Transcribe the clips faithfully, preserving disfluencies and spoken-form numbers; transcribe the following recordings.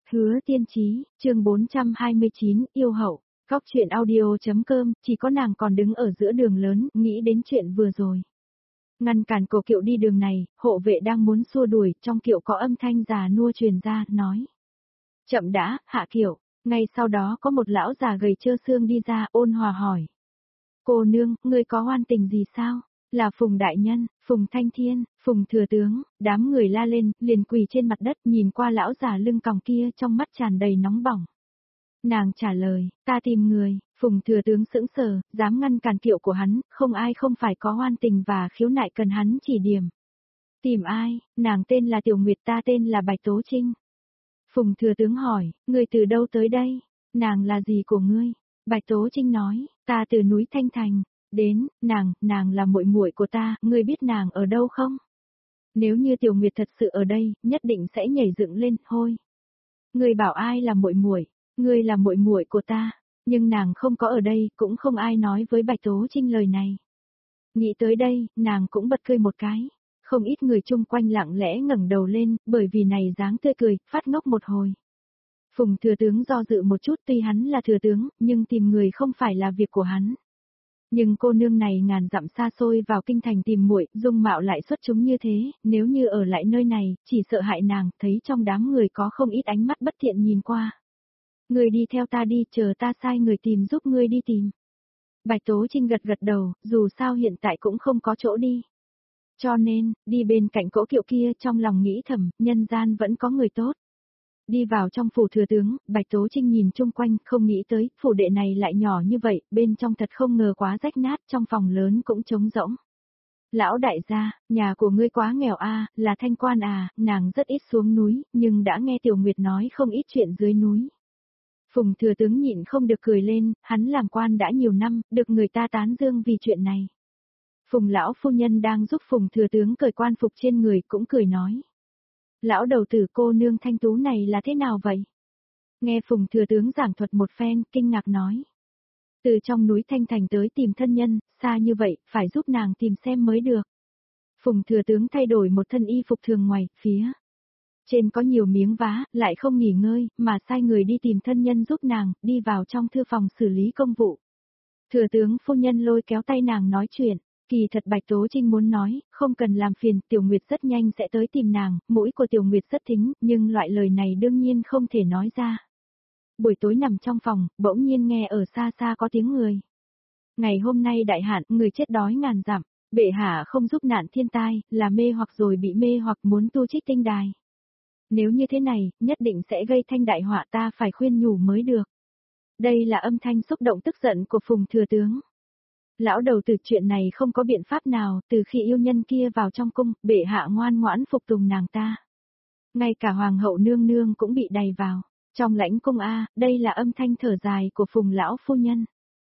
Hứa Tiên Chí, chương bốn trăm hai mươi chín, yêu hậu, góc chuyện audio.com, chỉ có nàng còn đứng ở giữa đường lớn, nghĩ đến chuyện vừa rồi. Ngăn cản cổ kiệu đi đường này, hộ vệ đang muốn xua đuổi, trong kiệu có âm thanh già nua truyền ra, nói. Chậm đã, hạ kiệu, ngay sau đó có một lão già gầy trơ xương đi ra, ôn hòa hỏi. Cô nương, ngươi có oan tình gì sao? Là Phùng Đại Nhân, Phùng Thanh Thiên, Phùng Thừa Tướng, đám người la lên, liền quỳ trên mặt đất nhìn qua lão già lưng còng kia trong mắt tràn đầy nóng bỏng. Nàng trả lời, ta tìm người, Phùng Thừa Tướng sững sờ, dám ngăn cản kiệu của hắn, không ai không phải có oan tình và khiếu nại cần hắn chỉ điểm. Tìm ai, nàng tên là Tiểu Nguyệt, ta tên là Bạch Tố Trinh. Phùng Thừa Tướng hỏi, ngươi từ đâu tới đây? Nàng là gì của ngươi? Bạch Tố Trinh nói, ta từ núi Thanh Thành. Đến, nàng, nàng là muội muội của ta, ngươi biết nàng ở đâu không? Nếu như Tiểu Nguyệt thật sự ở đây, nhất định sẽ nhảy dựng lên, hôi. Ngươi bảo ai là muội muội? Ngươi là muội muội của ta, nhưng nàng không có ở đây, cũng không ai nói với Bạch Tố Trinh lời này. Nghĩ tới đây, nàng cũng bật cười một cái. Không ít người chung quanh lặng lẽ ngẩng đầu lên, bởi vì này dáng tươi cười, phát ngốc một hồi. Phùng Thừa Tướng do dự một chút, tuy hắn là thừa tướng, nhưng tìm người không phải là việc của hắn. Nhưng cô nương này ngàn dặm xa xôi vào kinh thành tìm muội, dung mạo lại xuất chúng như thế, nếu như ở lại nơi này, chỉ sợ hại nàng, thấy trong đám người có không ít ánh mắt bất thiện nhìn qua. Ngươi đi theo ta đi, chờ ta sai người tìm giúp ngươi đi tìm. Bạch Tố Trinh gật gật đầu, dù sao hiện tại cũng không có chỗ đi. Cho nên, đi bên cạnh cỗ kiệu kia trong lòng nghĩ thầm, nhân gian vẫn có người tốt. Đi vào trong phủ thừa tướng, Bạch Tố Trinh nhìn chung quanh, không nghĩ tới, phủ đệ này lại nhỏ như vậy, bên trong thật không ngờ quá rách nát, trong phòng lớn cũng trống rỗng. Lão đại gia, nhà của ngươi quá nghèo a, là thanh quan à, nàng rất ít xuống núi, nhưng đã nghe Tiểu Nguyệt nói không ít chuyện dưới núi. Phùng Thừa Tướng nhịn không được cười lên, hắn làm quan đã nhiều năm, được người ta tán dương vì chuyện này. Phùng lão phu nhân đang giúp Phùng Thừa Tướng cởi quan phục trên người cũng cười nói. Lão đầu tử cô nương thanh tú này là thế nào vậy? Nghe Phùng Thừa Tướng giảng thuật một phen, kinh ngạc nói. Từ trong núi Thanh Thành tới tìm thân nhân, xa như vậy, phải giúp nàng tìm xem mới được. Phùng Thừa Tướng thay đổi một thân y phục thường ngoài, phía trên có nhiều miếng vá, lại không nghỉ ngơi, mà sai người đi tìm thân nhân giúp nàng, đi vào trong thư phòng xử lý công vụ. Thừa Tướng phu nhân lôi kéo tay nàng nói chuyện. Kỳ thật Bạch Tố Trinh muốn nói, không cần làm phiền, Tiểu Nguyệt rất nhanh sẽ tới tìm nàng, mũi của Tiểu Nguyệt rất thính, nhưng loại lời này đương nhiên không thể nói ra. Buổi tối nằm trong phòng, bỗng nhiên nghe ở xa xa có tiếng người. Ngày hôm nay đại hạn, người chết đói ngàn dặm, bệ hạ không giúp nạn thiên tai, là mê hoặc rồi bị mê hoặc muốn tu trích tinh đài. Nếu như thế này, nhất định sẽ gây thanh đại họa, ta phải khuyên nhủ mới được. Đây là âm thanh xúc động tức giận của Phùng Thừa Tướng. Lão đầu từ chuyện này không có biện pháp nào, từ khi yêu nhân kia vào trong cung, bệ hạ ngoan ngoãn phục tùng nàng ta. Ngay cả hoàng hậu nương nương cũng bị đày vào. Trong lãnh cung A, đây là âm thanh thở dài của Phùng lão phu nhân.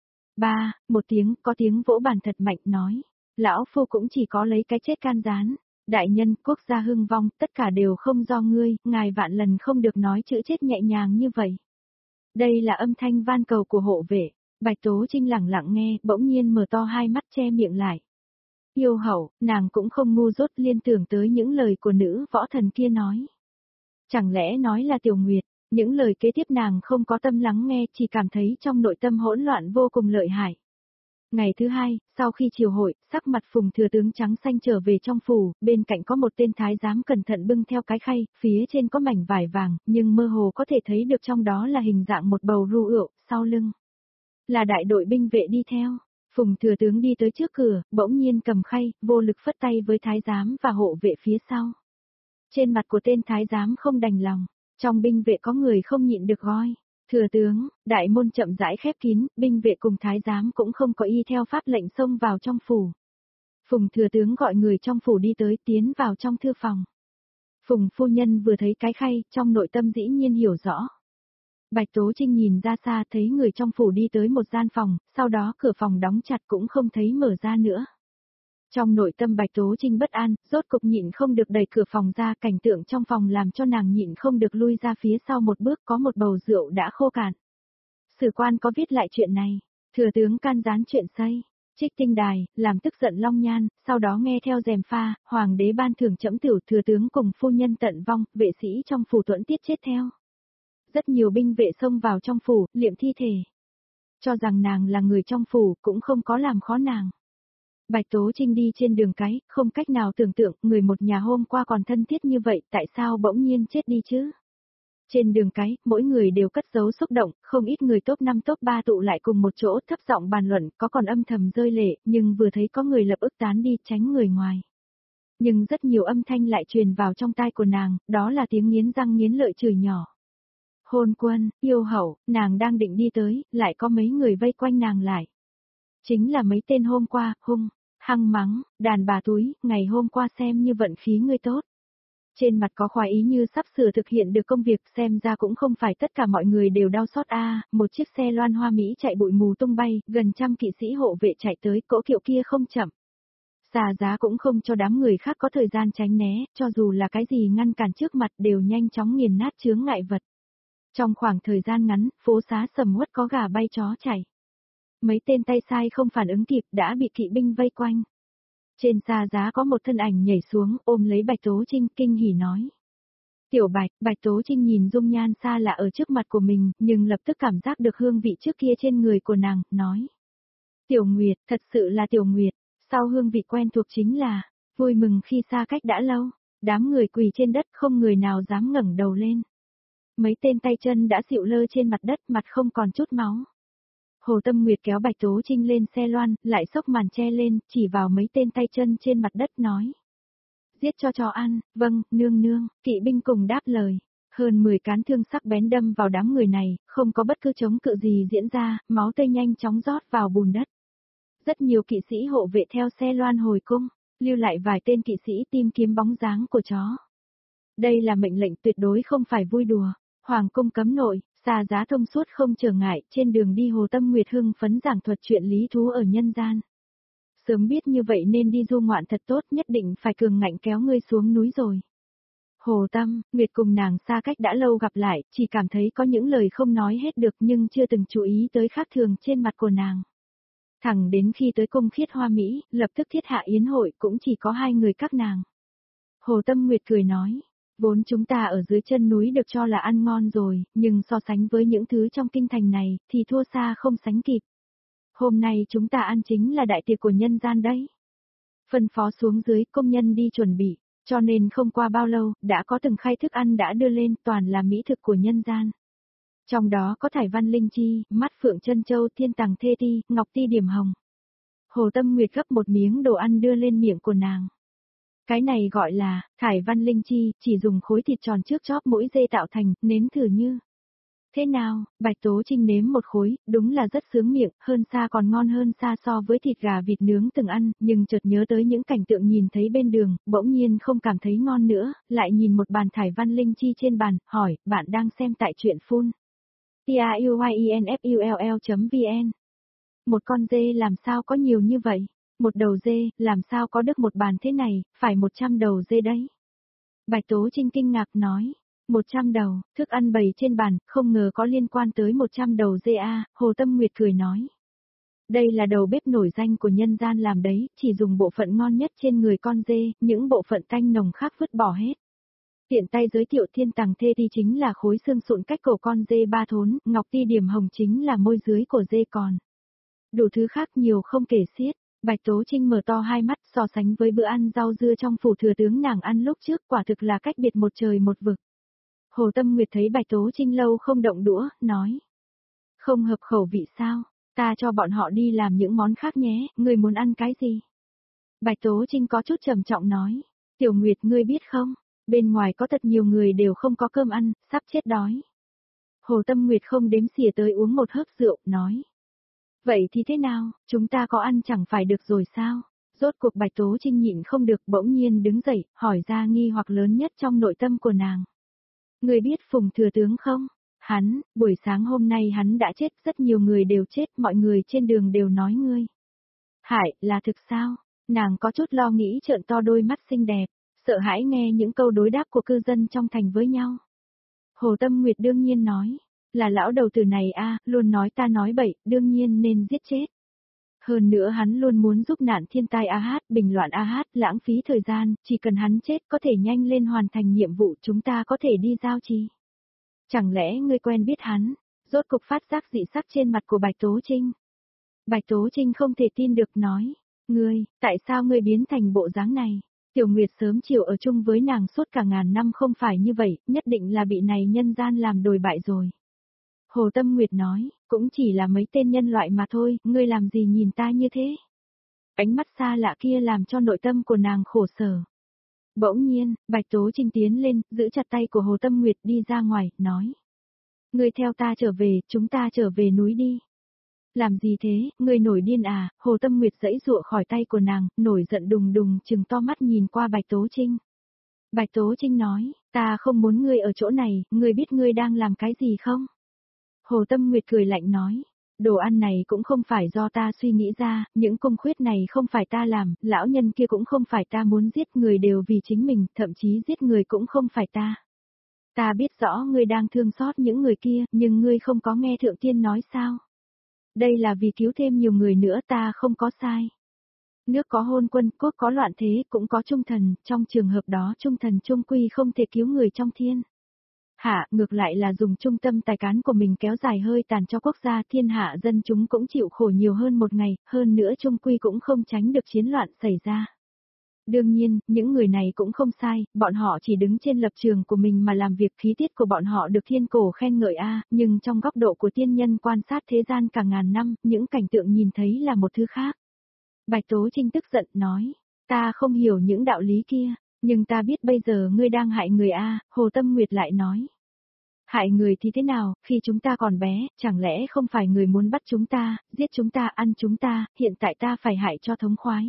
Ba, một tiếng, có tiếng vỗ bàn thật mạnh nói. Lão phu cũng chỉ có lấy cái chết can gián. Đại nhân, quốc gia hưng vong, tất cả đều không do ngươi, ngài vạn lần không được nói chữ chết nhẹ nhàng như vậy. Đây là âm thanh van cầu của hộ vệ. Bạch Tố Trinh lặng lặng nghe, bỗng nhiên mở to hai mắt che miệng lại. Yêu hậu, nàng cũng không ngu dốt liên tưởng tới những lời của nữ võ thần kia nói. Chẳng lẽ nói là Tiểu Nguyệt, những lời kế tiếp nàng không có tâm lắng nghe, chỉ cảm thấy trong nội tâm hỗn loạn vô cùng lợi hại. Ngày thứ hai, sau khi triều hội, sắc mặt Phùng Thừa Tướng trắng xanh trở về trong phủ, bên cạnh có một tên thái giám cẩn thận bưng theo cái khay, phía trên có mảnh vải vàng, nhưng mơ hồ có thể thấy được trong đó là hình dạng một bầu rượu rượu, sau lưng. Là đại đội binh vệ đi theo. Phùng Thừa Tướng đi tới trước cửa, bỗng nhiên cầm khay, vô lực phất tay với thái giám và hộ vệ phía sau. Trên mặt của tên thái giám không đành lòng, trong binh vệ có người không nhịn được gọi. Thừa tướng, đại môn chậm rãi khép kín, binh vệ cùng thái giám cũng không có y theo pháp lệnh xông vào trong phủ. Phùng Thừa Tướng gọi người trong phủ đi tới, tiến vào trong thư phòng. Phùng phu nhân vừa thấy cái khay, trong nội tâm dĩ nhiên hiểu rõ. Bạch Tố Trinh nhìn ra xa thấy người trong phủ đi tới một gian phòng, sau đó cửa phòng đóng chặt cũng không thấy mở ra nữa. Trong nội tâm Bạch Tố Trinh bất an, rốt cục nhịn không được đẩy cửa phòng ra, cảnh tượng trong phòng làm cho nàng nhịn không được lui ra phía sau một bước, có một bầu rượu đã khô cạn. Sử quan có viết lại chuyện này, thừa tướng can gián chuyện xây, trích tinh đài, làm tức giận Long Nhan, sau đó nghe theo rèm pha, hoàng đế ban thưởng trẫm tiểu, thừa tướng cùng phu nhân tận vong, vệ sĩ trong phủ tuẫn tiết chết theo. Rất nhiều binh vệ xông vào trong phủ, liệm thi thể. Cho rằng nàng là người trong phủ, cũng không có làm khó nàng. Bạch Tố Trinh đi trên đường cái, không cách nào tưởng tượng, người một nhà hôm qua còn thân thiết như vậy, tại sao bỗng nhiên chết đi chứ? Trên đường cái, mỗi người đều cất giấu xúc động, không ít người top năm top ba tụ lại cùng một chỗ thấp giọng bàn luận, có còn âm thầm rơi lệ, nhưng vừa thấy có người lập ức tán đi tránh người ngoài. Nhưng rất nhiều âm thanh lại truyền vào trong tai của nàng, đó là tiếng nghiến răng nghiến lợi chửi nhỏ. Hôn quân, yêu hậu, nàng đang định đi tới, lại có mấy người vây quanh nàng lại. Chính là mấy tên hôm qua, hung, hăng mắng, đàn bà túi, ngày hôm qua xem như vận khí ngươi tốt. Trên mặt có khoái ý như sắp sửa thực hiện được công việc, xem ra cũng không phải tất cả mọi người đều đau xót a. À, một chiếc xe loan hoa Mỹ chạy bụi mù tung bay, gần trăm kỵ sĩ hộ vệ chạy tới, cỗ kiệu kia không chậm. Xà giá cũng không cho đám người khác có thời gian tránh né, cho dù là cái gì ngăn cản trước mặt đều nhanh chóng nghiền nát chướng ngại vật. Trong khoảng thời gian ngắn, phố xá sầm uất có gà bay chó chạy. Mấy tên tay sai không phản ứng kịp đã bị kỵ binh vây quanh. Trên xà giá có một thân ảnh nhảy xuống ôm lấy Bạch Tố Trinh kinh hỉ nói. Tiểu Bạch, Bạch Tố Trinh nhìn dung nhan xa lạ ở trước mặt của mình, nhưng lập tức cảm giác được hương vị trước kia trên người của nàng, nói. Tiểu Nguyệt, thật sự là Tiểu Nguyệt, sau hương vị quen thuộc chính là, vui mừng khi xa cách đã lâu, đám người quỳ trên đất không người nào dám ngẩng đầu lên. Mấy tên tay chân đã xịu lơ trên mặt đất mặt không còn chút máu. Hồ Tâm Nguyệt kéo Bạch Tố Trinh lên xe loan, lại xốc màn che lên, chỉ vào mấy tên tay chân trên mặt đất nói. Giết cho chó ăn, vâng, nương nương, kỵ binh cùng đáp lời. Hơn mười cán thương sắc bén đâm vào đám người này, không có bất cứ chống cự gì diễn ra, máu tươi nhanh chóng rót vào bùn đất. Rất nhiều kỵ sĩ hộ vệ theo xe loan hồi cung, lưu lại vài tên kỵ sĩ tìm kiếm bóng dáng của chó. Đây là mệnh lệnh tuyệt đối không phải vui đùa. Hoàng cung cấm nội, xà giá thông suốt không trở ngại, trên đường đi Hồ Tâm Nguyệt hưng phấn giảng thuật chuyện lý thú ở nhân gian. Sớm biết như vậy nên đi du ngoạn thật tốt, nhất định phải cường ngạnh kéo ngươi xuống núi rồi. Hồ Tâm, Nguyệt cùng nàng xa cách đã lâu gặp lại, chỉ cảm thấy có những lời không nói hết được nhưng chưa từng chú ý tới khác thường trên mặt của nàng. Thẳng đến khi tới cung Khiết Hoa Mỹ, lập tức thiết hạ yến hội cũng chỉ có hai người các nàng. Hồ Tâm Nguyệt cười nói. Vốn chúng ta ở dưới chân núi được cho là ăn ngon rồi, nhưng so sánh với những thứ trong kinh thành này, thì thua xa không sánh kịp. Hôm nay chúng ta ăn chính là đại tiệc của nhân gian đấy. Phân phó xuống dưới công nhân đi chuẩn bị, cho nên không qua bao lâu, đã có từng khay thức ăn đã đưa lên, toàn là mỹ thực của nhân gian. Trong đó có thải văn linh chi, mắt phượng chân châu, thiên tàng thê ti, ngọc ti điểm hồng. Hồ Tâm Nguyệt gấp một miếng đồ ăn đưa lên miệng của nàng. Cái này gọi là, thải văn linh chi, chỉ dùng khối thịt tròn trước chóp mũi dê tạo thành, nếm thử như. Thế nào, Bạch Tố Trinh nếm một khối, đúng là rất sướng miệng, hơn xa còn ngon hơn xa so với thịt gà vịt nướng từng ăn, nhưng chợt nhớ tới những cảnh tượng nhìn thấy bên đường, bỗng nhiên không cảm thấy ngon nữa, lại nhìn một bàn thải văn linh chi trên bàn, hỏi, bạn đang xem tại truyện phun. T A U Y E N F U L L chấm V N. Một con dê làm sao có nhiều như vậy? Một đầu dê, làm sao có được một bàn thế này, phải một trăm đầu dê đấy. Bạch Tố Trinh kinh ngạc nói, một trăm đầu, thức ăn bày trên bàn, không ngờ có liên quan tới một trăm đầu dê a. Hồ Tâm Nguyệt cười nói. Đây là đầu bếp nổi danh của nhân gian làm đấy, chỉ dùng bộ phận ngon nhất trên người con dê, những bộ phận tanh nồng khác vứt bỏ hết. Tiện tay giới thiệu thiên tàng thê ti chính là khối xương sụn cách cổ con dê ba thốn, ngọc ti điểm hồng chính là môi dưới của dê còn. Đủ thứ khác nhiều không kể xiết. Bạch Tố Trinh mở to hai mắt so sánh với bữa ăn rau dưa trong phủ thừa tướng nàng ăn lúc trước quả thực là cách biệt một trời một vực. Hồ Tâm Nguyệt thấy Bạch Tố Trinh lâu không động đũa, nói. Không hợp khẩu vị sao, ta cho bọn họ đi làm những món khác nhé, ngươi muốn ăn cái gì? Bạch Tố Trinh có chút trầm trọng nói. Tiểu Nguyệt ngươi biết không, bên ngoài có thật nhiều người đều không có cơm ăn, sắp chết đói. Hồ Tâm Nguyệt không đếm xỉa tới uống một hớp rượu, nói. Vậy thì thế nào, chúng ta có ăn chẳng phải được rồi sao? Rốt cuộc Bạch Tố Trinh nhịn không được bỗng nhiên đứng dậy, hỏi ra nghi hoặc lớn nhất trong nội tâm của nàng. Người biết Phùng Thừa Tướng không? Hắn, buổi sáng hôm nay hắn đã chết, rất nhiều người đều chết, mọi người trên đường đều nói ngươi. Hại, là thực sao? Nàng có chút lo nghĩ trợn to đôi mắt xinh đẹp, sợ hãi nghe những câu đối đáp của cư dân trong thành với nhau. Hồ Tâm Nguyệt đương nhiên nói. Là lão đầu tử này a, luôn nói ta nói bậy, đương nhiên nên giết chết. Hơn nữa hắn luôn muốn giúp nạn thiên tai a hát, bình loạn a hát, lãng phí thời gian, chỉ cần hắn chết có thể nhanh lên hoàn thành nhiệm vụ chúng ta có thể đi giao trì. Chẳng lẽ ngươi quen biết hắn? Rốt cục phát giác dị sắc trên mặt của Bạch Tố Trinh. Bạch Tố Trinh không thể tin được nói, ngươi, tại sao ngươi biến thành bộ dáng này? Tiểu Nguyệt sớm chiều ở chung với nàng suốt cả ngàn năm không phải như vậy, nhất định là bị này nhân gian làm đồi bại rồi. Hồ Tâm Nguyệt nói, cũng chỉ là mấy tên nhân loại mà thôi, ngươi làm gì nhìn ta như thế? Ánh mắt xa lạ kia làm cho nội tâm của nàng khổ sở. Bỗng nhiên, Bạch Tố Trinh tiến lên, giữ chặt tay của Hồ Tâm Nguyệt đi ra ngoài, nói. Ngươi theo ta trở về, chúng ta trở về núi đi. Làm gì thế, ngươi nổi điên à? Hồ Tâm Nguyệt giãy giụa khỏi tay của nàng, nổi giận đùng đùng trừng to mắt nhìn qua Bạch Tố Trinh. Bạch Tố Trinh nói, ta không muốn ngươi ở chỗ này, ngươi biết ngươi đang làm cái gì không? Hồ Tâm Nguyệt cười lạnh nói, đồ ăn này cũng không phải do ta suy nghĩ ra, những công khuyết này không phải ta làm, lão nhân kia cũng không phải ta muốn giết, người đều vì chính mình, thậm chí giết người cũng không phải ta. Ta biết rõ ngươi đang thương xót những người kia, nhưng ngươi không có nghe Thượng Tiên nói sao? Đây là vì cứu thêm nhiều người nữa, ta không có sai. Nước có hôn quân, quốc có loạn thế, cũng có trung thần, trong trường hợp đó trung thần trung quy không thể cứu người trong thiên hạ, ngược lại là dùng trung tâm tài cán của mình kéo dài hơi tàn cho quốc gia, thiên hạ dân chúng cũng chịu khổ nhiều hơn một ngày, hơn nữa trung quy cũng không tránh được chiến loạn xảy ra. Đương nhiên, những người này cũng không sai, bọn họ chỉ đứng trên lập trường của mình mà làm việc, khí tiết của bọn họ được thiên cổ khen ngợi a, nhưng trong góc độ của tiên nhân quan sát thế gian cả ngàn năm, những cảnh tượng nhìn thấy là một thứ khác. Bạch Tố Trinh tức giận nói, ta không hiểu những đạo lý kia, nhưng ta biết bây giờ ngươi đang hại người a. Hồ Tâm Nguyệt lại nói. Hại người thì thế nào, khi chúng ta còn bé, chẳng lẽ không phải người muốn bắt chúng ta, giết chúng ta, ăn chúng ta, hiện tại ta phải hại cho thống khoái.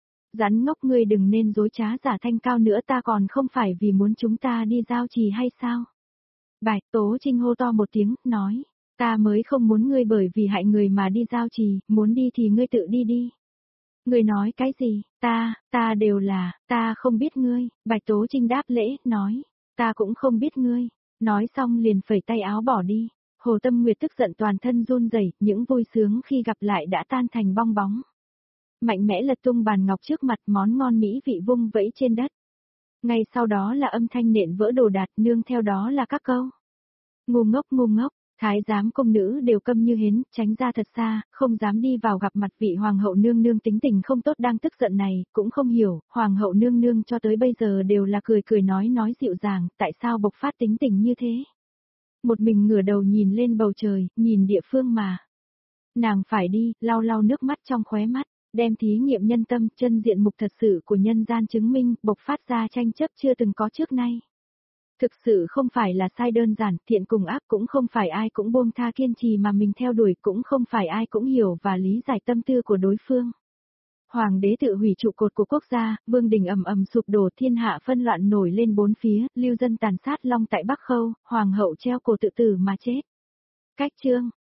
Rắn ngốc, ngươi đừng nên dối trá giả thanh cao nữa, ta còn không phải vì muốn chúng ta đi giao trì hay sao? Bạch Tố Trinh hô to một tiếng, nói, ta mới không muốn ngươi bởi vì hại người mà đi giao trì, muốn đi thì ngươi tự đi đi. Ngươi nói cái gì, ta, ta đều là, ta không biết ngươi, Bạch Tố Trinh đáp lễ, nói, ta cũng không biết ngươi, nói xong liền phẩy tay áo bỏ đi. Hồ Tâm Nguyệt tức giận toàn thân run rẩy, những vui sướng khi gặp lại đã tan thành bong bóng. Mạnh mẽ lật tung bàn ngọc trước mặt, món ngon mỹ vị vung vẫy trên đất. Ngay sau đó là âm thanh nện vỡ đồ đạc, nương theo đó là các câu. Ngu ngốc ngu ngốc, thái giám công nữ đều câm như hến, tránh ra thật xa, không dám đi vào gặp mặt vị hoàng hậu nương nương tính tình không tốt đang tức giận này, cũng không hiểu, hoàng hậu nương nương cho tới bây giờ đều là cười cười nói nói dịu dàng, tại sao bộc phát tính tình như thế. Một mình ngửa đầu nhìn lên bầu trời, nhìn địa phương mà. Nàng phải đi, lau lau nước mắt trong khóe mắt. Đem thí nghiệm nhân tâm, chân diện mục thật sự của nhân gian chứng minh, bộc phát ra tranh chấp chưa từng có trước nay. Thực sự không phải là sai đơn giản, thiện cùng ác cũng không phải ai cũng buông tha kiên trì mà mình theo đuổi, cũng không phải ai cũng hiểu và lý giải tâm tư của đối phương. Hoàng đế tự hủy trụ cột của quốc gia, vương đình ầm ầm sụp đổ, thiên hạ phân loạn nổi lên bốn phía, lưu dân tàn sát long tại Bắc Khâu, hoàng hậu treo cổ tự tử mà chết. Cách chương